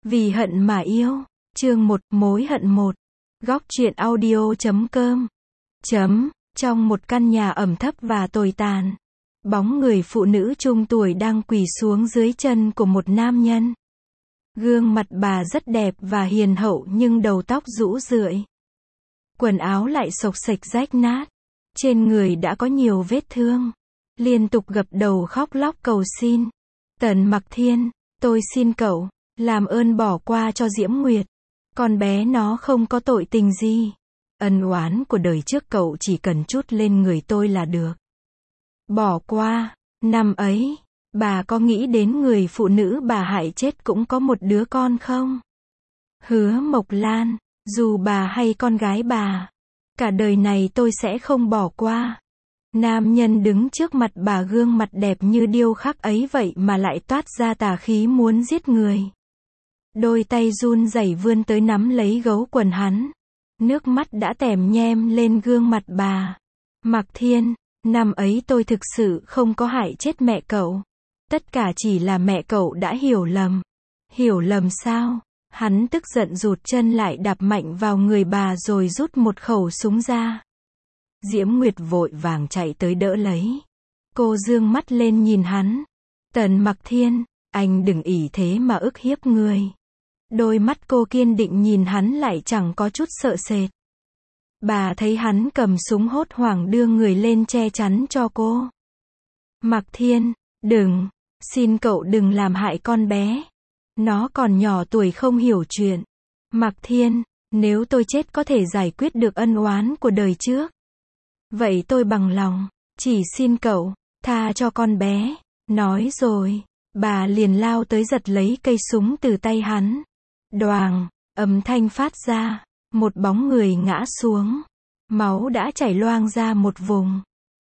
Vì hận mà yêu. Chương 1, mối hận 1. Góc truyện audio.com. Trong một căn nhà ẩm thấp và tồi tàn, bóng người phụ nữ trung tuổi đang quỳ xuống dưới chân của một nam nhân. Gương mặt bà rất đẹp và hiền hậu nhưng đầu tóc rũ rượi. Quần áo lại xộc xệch rách nát. Trên người đã có nhiều vết thương. Liên tục gập đầu khóc lóc cầu xin. Tần Mặc Thiên, tôi xin cậu, làm ơn bỏ qua cho Diễm Nguyệt. Con bé nó không có tội tình gì. Ân oán của đời trước cậu chỉ cần trút lên người tôi là được. Bỏ qua. Năm ấy, bà có nghĩ đến người phụ nữ bà hại chết cũng có một đứa con không? Hứa Mộc Lan, dù bà hay con gái bà, cả đời này tôi sẽ không bỏ qua. Nam nhân đứng trước mặt bà gương mặt đẹp như điêu khắc ấy vậy mà lại toát ra tà khí muốn giết người. Đôi tay run rẩy vươn tới nắm lấy gấu quần hắn. Nước mắt đã tèm nhem lên gương mặt bà. Mặc Thiên, năm ấy tôi thực sự không có hại chết mẹ cậu. Tất cả chỉ là mẹ cậu đã hiểu lầm. Hiểu lầm sao? Hắn tức giận rụt chân lại đạp mạnh vào người bà rồi rút một khẩu súng ra. Diễm Nguyệt vội vàng chạy tới đỡ lấy. Cô dương mắt lên nhìn hắn. Tần Mặc Thiên, anh đừng ỷ thế mà ức hiếp người. Đôi mắt cô kiên định nhìn hắn lại chẳng có chút sợ sệt. Bà thấy hắn cầm súng hốt hoảng đưa người lên che chắn cho cô. Mặc Thiên, đừng, xin cậu đừng làm hại con bé. Nó còn nhỏ tuổi không hiểu chuyện. Mặc Thiên, nếu tôi chết có thể giải quyết được ân oán của đời trước. Vậy tôi bằng lòng, chỉ xin cậu, tha cho con bé. Nói rồi, bà liền lao tới giật lấy cây súng từ tay hắn. Đoàng, âm thanh phát ra, một bóng người ngã xuống. Máu đã chảy loang ra một vùng.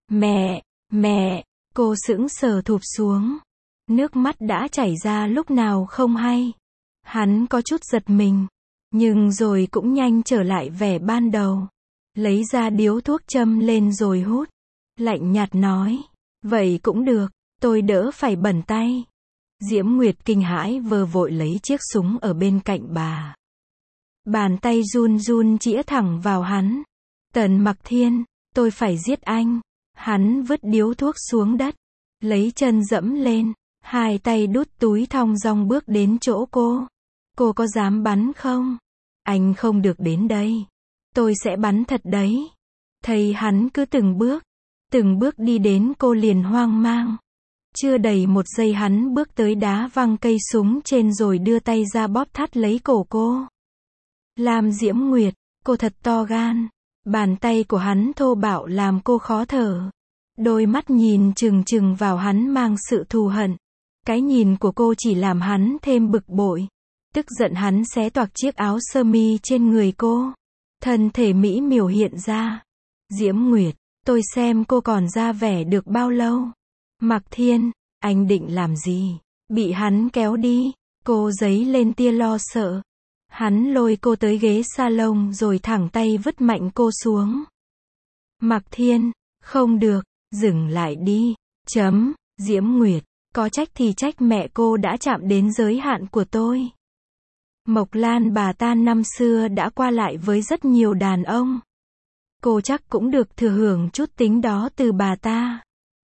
Mẹ, cô sững sờ thụp xuống. Nước mắt đã chảy ra lúc nào không hay. Hắn có chút giật mình, nhưng rồi cũng nhanh trở lại vẻ ban đầu. Lấy ra điếu thuốc châm lên rồi hút. Lạnh nhạt nói, vậy cũng được, tôi đỡ phải bẩn tay. Diễm Nguyệt kinh hãi vờ vội lấy chiếc súng ở bên cạnh bà. Bàn tay run run chĩa thẳng vào hắn. Tần Mặc Thiên, tôi phải giết anh. Hắn vứt điếu thuốc xuống đất, lấy chân dẫm lên, hai tay đút túi thong dong bước đến chỗ cô. Cô có dám bắn không? Anh không được đến đây. Tôi sẽ bắn thật đấy. Thấy hắn cứ từng bước đi đến cô liền hoang mang. Chưa đầy một giây hắn bước tới đá văng cây súng trên rồi đưa tay ra bóp thắt lấy cổ cô. Lam Diễm Nguyệt, cô thật to gan. Bàn tay của hắn thô bạo làm cô khó thở. Đôi mắt nhìn chừng chừng vào hắn mang sự thù hận. Cái nhìn của cô chỉ làm hắn thêm bực bội. Tức giận hắn xé toạc chiếc áo sơ mi trên người cô. Thân thể mỹ miều hiện ra. Diễm Nguyệt, tôi xem cô còn ra vẻ được bao lâu. Mặc Thiên, anh định làm gì? Bị hắn kéo đi. Cô dấy lên tia lo sợ. Hắn lôi cô tới ghế salon rồi thẳng tay vứt mạnh cô xuống. Mặc Thiên, không được, dừng lại đi. Diễm Nguyệt, có trách thì trách mẹ cô đã chạm đến giới hạn của tôi. Mộc Lan bà ta năm xưa đã qua lại với rất nhiều đàn ông. Cô chắc cũng được thừa hưởng chút tính đó từ bà ta.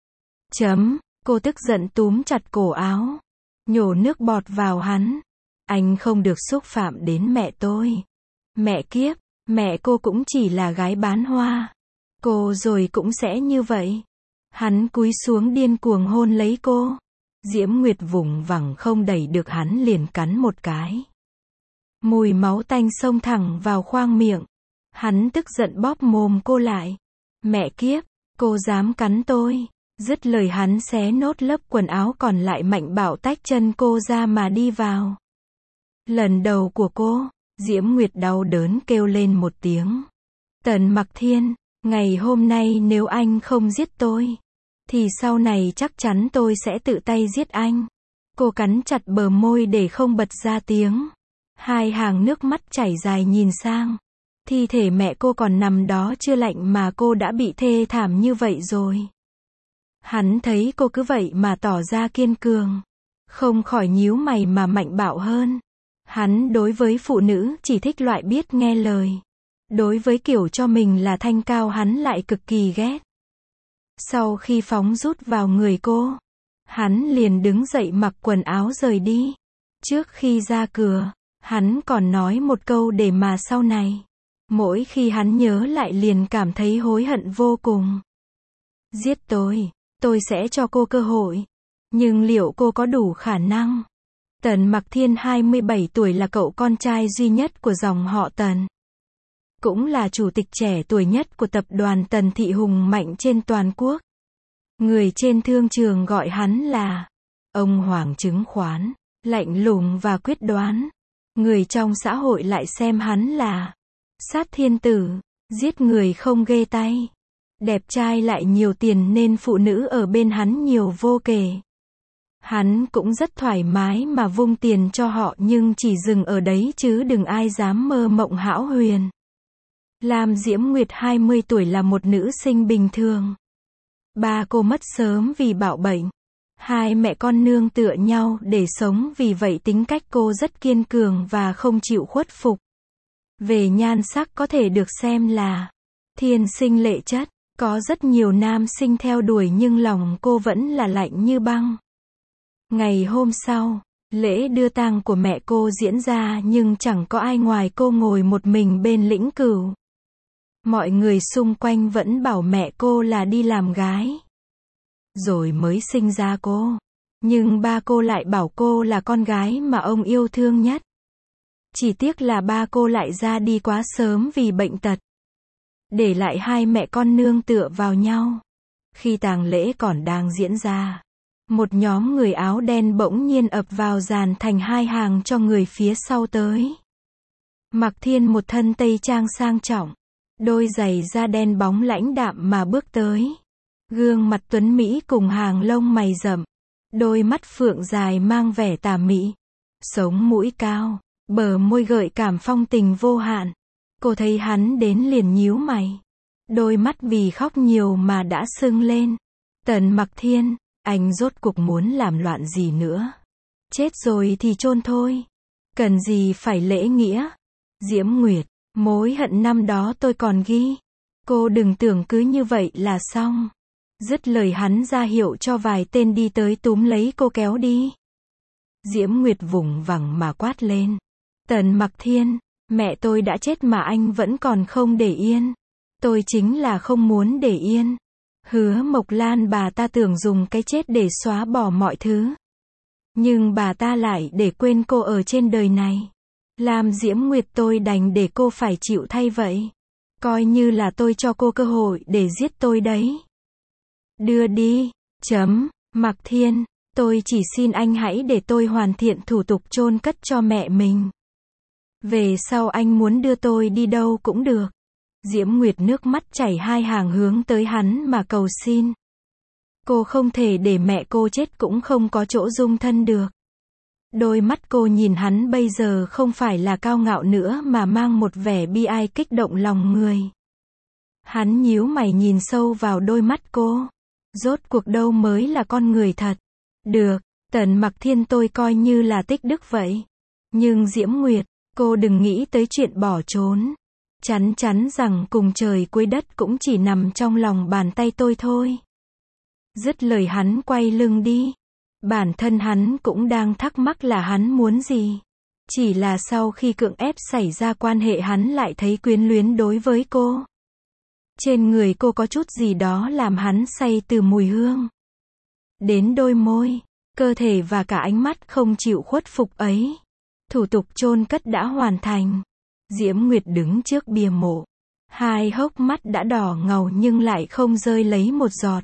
Cô tức giận túm chặt cổ áo. Nhổ nước bọt vào hắn. Anh không được xúc phạm đến mẹ tôi. Mẹ kiếp, mẹ cô cũng chỉ là gái bán hoa. Cô rồi cũng sẽ như vậy. Hắn cúi xuống điên cuồng hôn lấy cô. Diễm Nguyệt vùng vằng không đẩy được hắn liền cắn một cái. Mùi máu tanh xông thẳng vào khoang miệng. Hắn tức giận bóp mồm cô lại. Mẹ kiếp, cô dám cắn tôi. Dứt lời hắn xé nốt lớp quần áo còn lại mạnh bạo tách chân cô ra mà đi vào. Lần đầu của cô, Diễm Nguyệt đau đớn kêu lên một tiếng. Tần Mặc Thiên, ngày hôm nay nếu anh không giết tôi, thì sau này chắc chắn tôi sẽ tự tay giết anh. Cô cắn chặt bờ môi để không bật ra tiếng. Hai hàng nước mắt chảy dài nhìn sang. Thi thể mẹ cô còn nằm đó chưa lạnh mà cô đã bị thê thảm như vậy rồi. Hắn thấy cô cứ vậy mà tỏ ra kiên cường. Không khỏi nhíu mày mà mạnh bạo hơn. Hắn đối với phụ nữ chỉ thích loại biết nghe lời. Đối với kiểu cho mình là thanh cao hắn lại cực kỳ ghét. Sau khi phóng rút vào người cô, hắn liền đứng dậy mặc quần áo rời đi. Trước khi ra cửa, hắn còn nói một câu để mà sau này, mỗi khi hắn nhớ lại liền cảm thấy hối hận vô cùng. Giết tôi sẽ cho cô cơ hội. Nhưng liệu cô có đủ khả năng? Tần Mặc Thiên 27 tuổi là cậu con trai duy nhất của dòng họ Tần. Cũng là chủ tịch trẻ tuổi nhất của tập đoàn Tần Thị hùng mạnh trên toàn quốc. Người trên thương trường gọi hắn là ông Hoàng chứng khoán, lạnh lùng và quyết đoán. Người trong xã hội lại xem hắn là sát thiên tử, giết người không ghê tay. Đẹp trai lại nhiều tiền nên phụ nữ ở bên hắn nhiều vô kể. Hắn cũng rất thoải mái mà vung tiền cho họ nhưng chỉ dừng ở đấy chứ đừng ai dám mơ mộng hão huyền. Lam Diễm Nguyệt 20 tuổi là một nữ sinh bình thường. Ba cô mất sớm vì bạo bệnh. Hai mẹ con nương tựa nhau để sống vì vậy tính cách cô rất kiên cường và không chịu khuất phục. Về nhan sắc có thể được xem là thiên sinh lệ chất. Có rất nhiều nam sinh theo đuổi nhưng lòng cô vẫn là lạnh như băng. Ngày hôm sau, lễ đưa tang của mẹ cô diễn ra nhưng chẳng có ai ngoài cô ngồi một mình bên lĩnh cửu. Mọi người xung quanh vẫn bảo mẹ cô là đi làm gái. Rồi mới sinh ra cô. Nhưng ba cô lại bảo cô là con gái mà ông yêu thương nhất. Chỉ tiếc là ba cô lại ra đi quá sớm vì bệnh tật. Để lại hai mẹ con nương tựa vào nhau. Khi tang lễ còn đang diễn ra, một nhóm người áo đen bỗng nhiên ập vào dàn thành hai hàng cho người phía sau tới. Mặc Thiên một thân tây trang sang trọng, đôi giày da đen bóng lãnh đạm mà bước tới. Gương mặt tuấn mỹ cùng hàng lông mày rậm, đôi mắt phượng dài mang vẻ tà mị, sống mũi cao, bờ môi gợi cảm phong tình vô hạn. Cô thấy hắn đến liền nhíu mày. Đôi mắt vì khóc nhiều mà đã sưng lên. Tần Mặc Thiên, anh rốt cuộc muốn làm loạn gì nữa? Chết rồi thì chôn thôi. Cần gì phải lễ nghĩa? Diễm Nguyệt, mối hận năm đó tôi còn ghi. Cô đừng tưởng cứ như vậy là xong. Dứt lời hắn ra hiệu cho vài tên đi tới túm lấy cô kéo đi. Diễm Nguyệt vùng vằng mà quát lên. Tần Mặc Thiên, mẹ tôi đã chết mà anh vẫn còn không để yên. Tôi chính là không muốn để yên. Hứa Mộc Lan bà ta tưởng dùng cái chết để xóa bỏ mọi thứ. Nhưng bà ta lại để quên cô ở trên đời này. Lam Diễm Nguyệt tôi đành để cô phải chịu thay vậy. Coi như là tôi cho cô cơ hội để giết tôi đấy. Đưa đi. Mặc Thiên, tôi chỉ xin anh hãy để tôi hoàn thiện thủ tục chôn cất cho mẹ mình. Về sau anh muốn đưa tôi đi đâu cũng được. Diễm Nguyệt nước mắt chảy hai hàng hướng tới hắn mà cầu xin. Cô không thể để mẹ cô chết cũng không có chỗ dung thân được. Đôi mắt cô nhìn hắn bây giờ không phải là cao ngạo nữa mà mang một vẻ bi ai kích động lòng người. Hắn nhíu mày nhìn sâu vào đôi mắt cô. Rốt cuộc đâu mới là con người thật. Được, Tần Mặc Thiên tôi coi như là tích đức vậy. Nhưng Diễm Nguyệt, cô đừng nghĩ tới chuyện bỏ trốn. Chắn chắn rằng cùng trời cuối đất cũng chỉ nằm trong lòng bàn tay tôi thôi. Dứt lời hắn quay lưng đi. Bản thân hắn cũng đang thắc mắc là hắn muốn gì. Chỉ là sau khi cưỡng ép xảy ra quan hệ hắn lại thấy quyến luyến đối với cô. Trên người cô có chút gì đó làm hắn say từ mùi hương. Đến đôi môi, cơ thể và cả ánh mắt không chịu khuất phục ấy. Thủ tục chôn cất đã hoàn thành. Diễm Nguyệt đứng trước bia mộ. Hai hốc mắt đã đỏ ngầu nhưng lại không rơi lấy một giọt.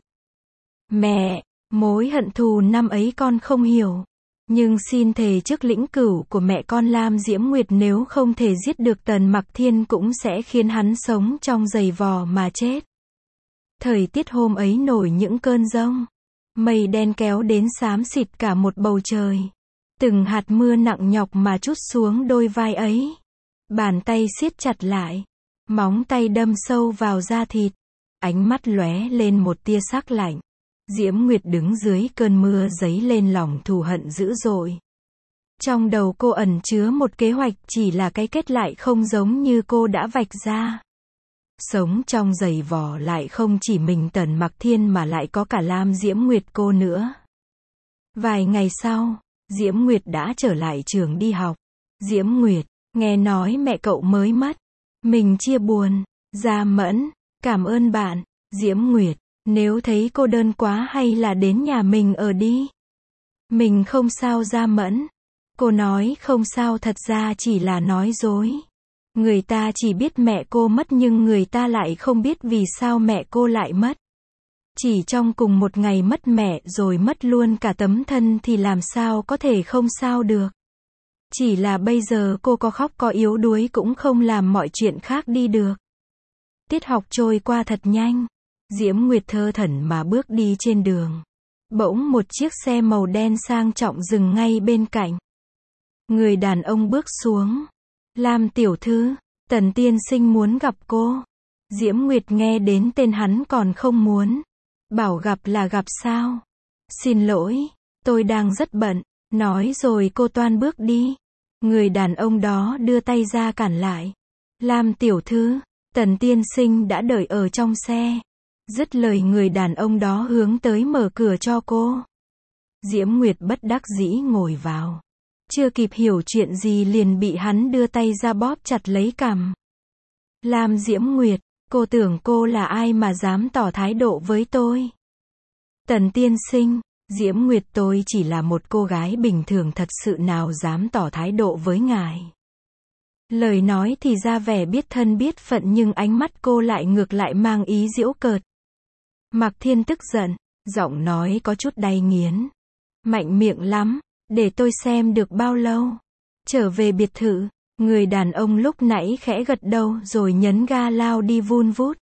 Mẹ, mối hận thù năm ấy con không hiểu. Nhưng xin thề trước lĩnh cửu của mẹ con Lam Diễm Nguyệt nếu không thể giết được Tần Mặc Thiên cũng sẽ khiến hắn sống trong giày vò mà chết. Thời tiết hôm ấy nổi những cơn giông. Mây đen kéo đến xám xịt cả một bầu trời. Từng hạt mưa nặng nhọc mà trút xuống đôi vai ấy. Bàn tay siết chặt lại. Móng tay đâm sâu vào da thịt. Ánh mắt lóe lên một tia sắc lạnh. Diễm Nguyệt đứng dưới cơn mưa dấy lên lòng thù hận dữ dội. Trong đầu cô ẩn chứa một kế hoạch, chỉ là cái kết lại không giống như cô đã vạch ra. Sống trong giày vò lại không chỉ mình Tần Mặc Thiên mà lại có cả Lam Diễm Nguyệt cô nữa. Vài ngày sau, Diễm Nguyệt đã trở lại trường đi học. Diễm Nguyệt, nghe nói mẹ cậu mới mất. Mình chia buồn. Gia Mẫn, cảm ơn bạn. Diễm Nguyệt, nếu thấy cô đơn quá hay là đến nhà mình ở đi. Mình không sao Gia Mẫn. Cô nói không sao thật ra chỉ là nói dối. Người ta chỉ biết mẹ cô mất nhưng người ta lại không biết vì sao mẹ cô lại mất. Chỉ trong cùng một ngày mất mẹ rồi mất luôn cả tấm thân thì làm sao có thể không sao được. Chỉ là bây giờ cô có khóc có yếu đuối cũng không làm mọi chuyện khác đi được. Tiết học trôi qua thật nhanh. Diễm Nguyệt thơ thẩn mà bước đi trên đường. Bỗng một chiếc xe màu đen sang trọng dừng ngay bên cạnh. Người đàn ông bước xuống. Lam tiểu thư, Tần tiên sinh muốn gặp cô. Diễm Nguyệt nghe đến tên hắn còn không muốn. Bảo gặp là gặp sao? Xin lỗi, tôi đang rất bận. Nói rồi cô toan bước đi. Người đàn ông đó đưa tay ra cản lại. Lam tiểu thư, Tần tiên sinh đã đợi ở trong xe. Dứt lời người đàn ông đó hướng tới mở cửa cho cô. Diễm Nguyệt bất đắc dĩ ngồi vào. Chưa kịp hiểu chuyện gì liền bị hắn đưa tay ra bóp chặt lấy cằm. Lam Diễm Nguyệt, cô tưởng cô là ai mà dám tỏ thái độ với tôi? Tần tiên sinh, Diễm Nguyệt tôi chỉ là một cô gái bình thường thật sự nào dám tỏ thái độ với ngài. Lời nói thì ra vẻ biết thân biết phận nhưng ánh mắt cô lại ngược lại mang ý giễu cợt. Mạc Thiên tức giận, giọng nói có chút đay nghiến. Mạnh miệng lắm, để tôi xem được bao lâu. Trở về biệt thự, người đàn ông lúc nãy khẽ gật đầu rồi nhấn ga lao đi vun vút.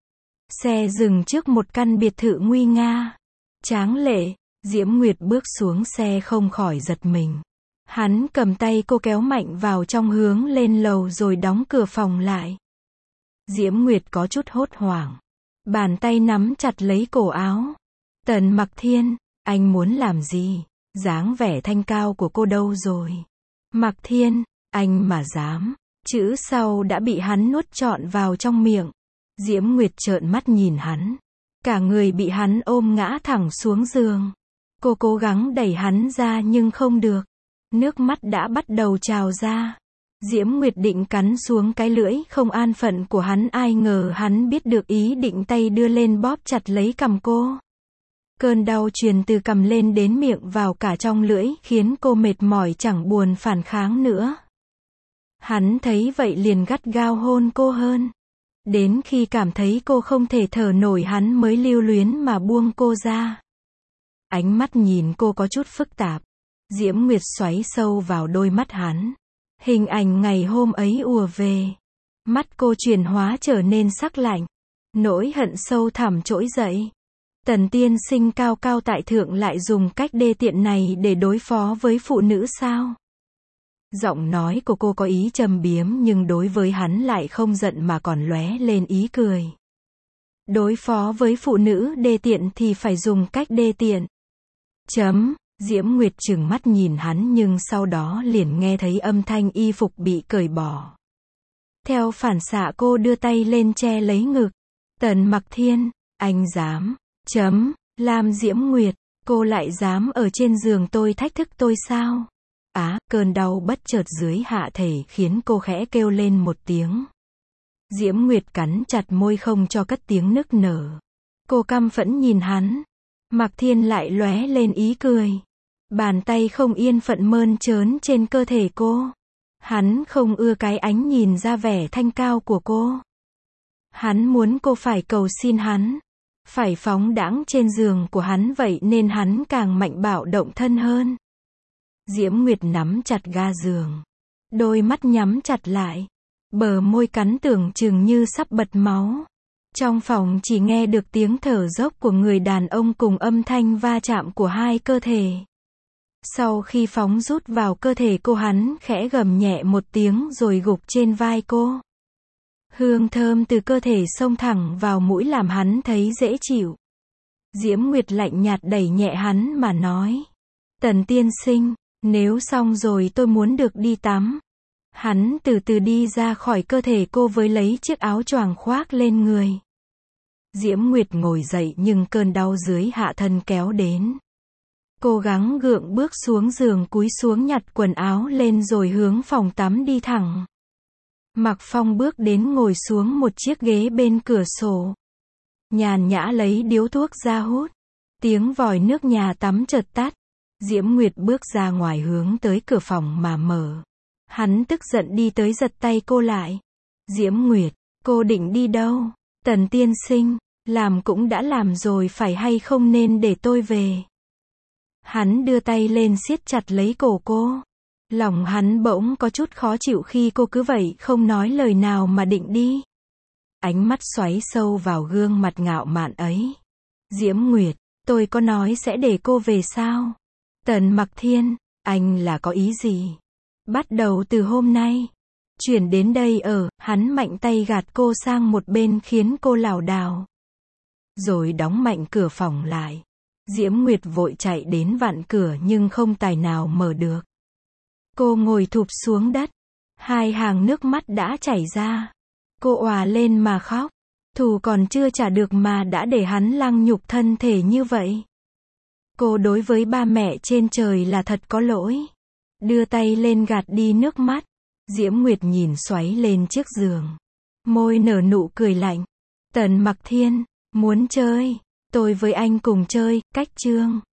Xe dừng trước một căn biệt thự nguy nga. Tráng lệ, Diễm Nguyệt bước xuống xe không khỏi giật mình. Hắn cầm tay cô kéo mạnh vào trong hướng lên lầu rồi đóng cửa phòng lại. Diễm Nguyệt có chút hốt hoảng. Bàn tay nắm chặt lấy cổ áo. Tần Mặc Thiên, anh muốn làm gì? Dáng vẻ thanh cao của cô đâu rồi? Mặc Thiên, anh mà dám. Chữ sau đã bị hắn nuốt trọn vào trong miệng. Diễm Nguyệt trợn mắt nhìn hắn. Cả người bị hắn ôm ngã thẳng xuống giường. Cô cố gắng đẩy hắn ra nhưng không được. Nước mắt đã bắt đầu trào ra. Diễm Nguyệt định cắn xuống cái lưỡi không an phận của hắn, ai ngờ hắn biết được ý định, tay đưa lên bóp chặt lấy cằm cô. Cơn đau truyền từ cằm lên đến miệng vào cả trong lưỡi, khiến cô mệt mỏi chẳng buồn phản kháng nữa. Hắn thấy vậy liền gắt gao hôn cô hơn. Đến khi cảm thấy cô không thể thở nổi hắn mới lưu luyến mà buông cô ra. Ánh mắt nhìn cô có chút phức tạp. Diễm Nguyệt xoáy sâu vào đôi mắt hắn. Hình ảnh ngày hôm ấy ùa về. Mắt cô chuyển hóa trở nên sắc lạnh. Nỗi hận sâu thẳm trỗi dậy. Tần tiên sinh cao cao tại thượng lại dùng cách đê tiện này để đối phó với phụ nữ sao? Giọng nói của cô có ý châm biếm nhưng đối với hắn lại không giận mà còn lóe lên ý cười. Đối phó với phụ nữ đê tiện thì phải dùng cách đê tiện. Diễm Nguyệt trừng mắt nhìn hắn nhưng sau đó liền nghe thấy âm thanh y phục bị cởi bỏ. Theo phản xạ cô đưa tay lên che lấy ngực. Tần Mặc Thiên, anh dám. Lam Diễm Nguyệt, cô lại dám ở trên giường tôi thách thức tôi sao? Cơn đau bất chợt dưới hạ thể khiến cô khẽ kêu lên một tiếng. Diễm Nguyệt cắn chặt môi không cho cất tiếng nức nở. Cô căm phẫn nhìn hắn. Mạc Thiên lại lóe lên ý cười. Bàn tay không yên phận mơn trớn trên cơ thể cô. Hắn không ưa cái ánh nhìn ra vẻ thanh cao của cô. Hắn muốn cô phải cầu xin hắn. Phải phóng đãng trên giường của hắn, vậy nên hắn càng mạnh bạo động thân hơn. Diễm Nguyệt nắm chặt ga giường. Đôi mắt nhắm chặt lại. Bờ môi cắn tưởng chừng như sắp bật máu. Trong phòng chỉ nghe được tiếng thở dốc của người đàn ông cùng âm thanh va chạm của hai cơ thể. Sau khi phóng rút vào cơ thể cô, hắn khẽ gầm nhẹ một tiếng rồi gục trên vai cô. Hương thơm từ cơ thể xông thẳng vào mũi làm hắn thấy dễ chịu. Diễm Nguyệt lạnh nhạt đẩy nhẹ hắn mà nói. Tần tiên sinh, Nếu xong rồi tôi muốn được đi tắm. Hắn từ từ đi ra khỏi cơ thể cô với lấy chiếc áo choàng khoác lên người. Diễm Nguyệt ngồi dậy nhưng cơn đau dưới hạ thân kéo đến. Cố gắng gượng bước xuống giường cúi xuống nhặt quần áo lên rồi hướng phòng tắm đi thẳng. Mạc Phong bước đến ngồi xuống một chiếc ghế bên cửa sổ. Nhàn nhã lấy điếu thuốc ra hút. Tiếng vòi nước nhà tắm chợt tắt. Diễm Nguyệt bước ra ngoài hướng tới cửa phòng mà mở. Hắn tức giận đi tới giật tay cô lại. Diễm Nguyệt, cô định đi đâu? Tần tiên sinh, làm cũng đã làm rồi phải hay không nên để tôi về. Hắn đưa tay lên siết chặt lấy cổ cô. Lòng hắn bỗng có chút khó chịu khi cô cứ vậy không nói lời nào mà định đi. Ánh mắt xoáy sâu vào gương mặt ngạo mạn ấy. Diễm Nguyệt, tôi có nói sẽ để cô về sao? Tần Mặc Thiên, anh là có ý gì? Bắt đầu từ hôm nay, chuyển đến đây ở, hắn mạnh tay gạt cô sang một bên khiến cô lảo đảo. Rồi đóng mạnh cửa phòng lại. Diễm Nguyệt vội chạy đến vặn cửa nhưng không tài nào mở được. Cô ngồi thụp xuống đất. Hai hàng nước mắt đã chảy ra. Cô òa lên mà khóc. Thù còn chưa trả được mà đã để hắn lăng nhục thân thể như vậy. Cô đối với ba mẹ trên trời là thật có lỗi. Đưa tay lên gạt đi nước mắt. Diễm Nguyệt nhìn xoáy lên chiếc giường. Môi nở nụ cười lạnh. Tần Mặc Thiên, muốn chơi, tôi với anh cùng chơi, cách chương.